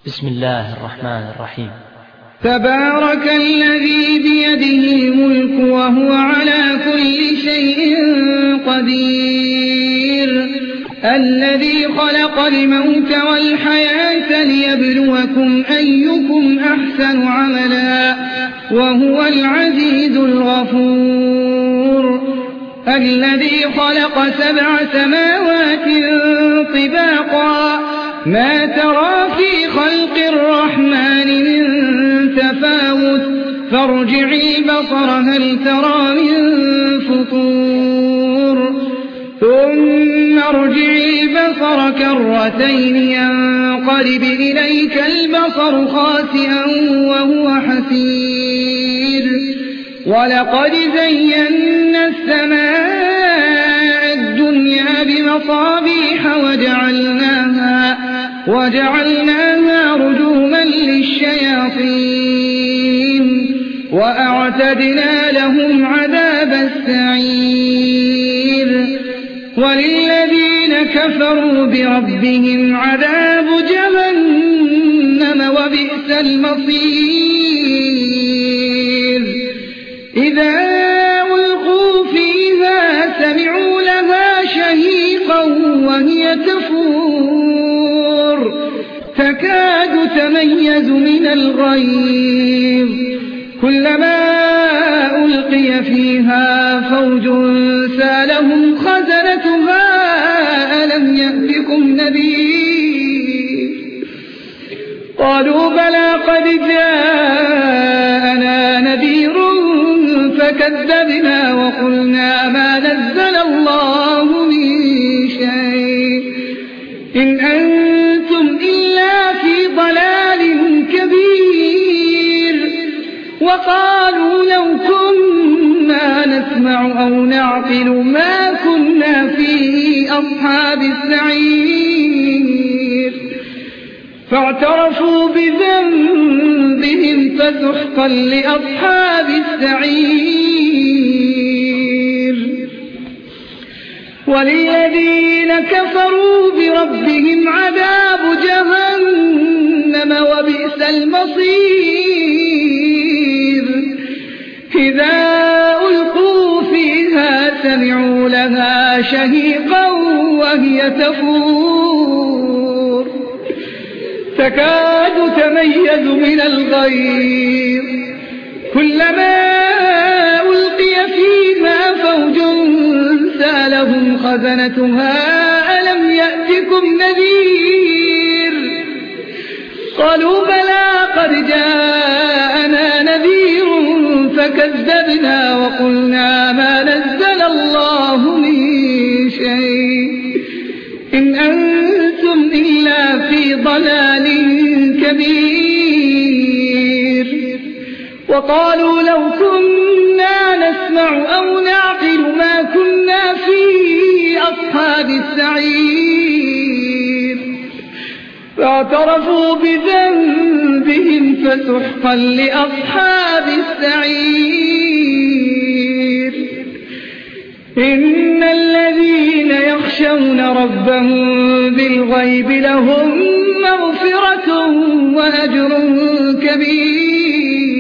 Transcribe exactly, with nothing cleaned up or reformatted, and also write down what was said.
بسم الله الرحمن الرحيم. تبارك الذي بيده الملك وهو على كل شيء قدير، الذي خلق الموت والحياة ليبلوكم أيكم أحسن عملا وهو العزيز الغفور، الذي خلق سبع سماوات طباقا ما ترى في خلق الرحمن من تفاوت فارجع البصر هل ترى من فطور ثم ارجع البصر كرتين ينقلب إليك البصر خاسئا وهو حسير، ولقد زينا السماء الدنيا بمصابيح وجعلناها وجعلناها رجوما للشياطين وأعتدنا لهم عذاب السعير، وللذين كفروا بربهم عذاب جهنم وبئس المصير. إذا ألقوا فيها سمعوا لها شهيقا وهي تفور تكاد تميز من الغيظ، كلما ألقي فيها فوج سالهم خزنتها ألم يأتكم نذير؟ قالوا بلى قد جاءنا نذير فكذبنا وقلنا ما نزل الله من شيء إن أنتم إلا في ضلال كبير. وقالوا لو كنا نسمع أو نعقل ما كنا في أصحاب السعير، فاعترفوا بذنبهم فسحقا لأصحاب السعير. وللذين كفروا بربهم عذاب جهنم وبئس المصير. إذا ألقوا فيها سمعوا لها شهيقا وهي تفور تكاد تميز من الغيظ، كلما ألقي فيها فوج سالهم خزنتها ألم يأتكم نذير؟ قالوا بلى قد جاءنا نذير فكذبنا وقلنا ما نزل الله من شيء إن أنتم إلا في ضلال كبير. وقالوا لو كنا نسمع أو نعقل ما كنا في أصحاب السعير، فاعترفوا بذنبهم فسحقا لأصحاب السعير. إن الذين يخشون ربهم بالغيب لهم مغفرة وأجر كبير.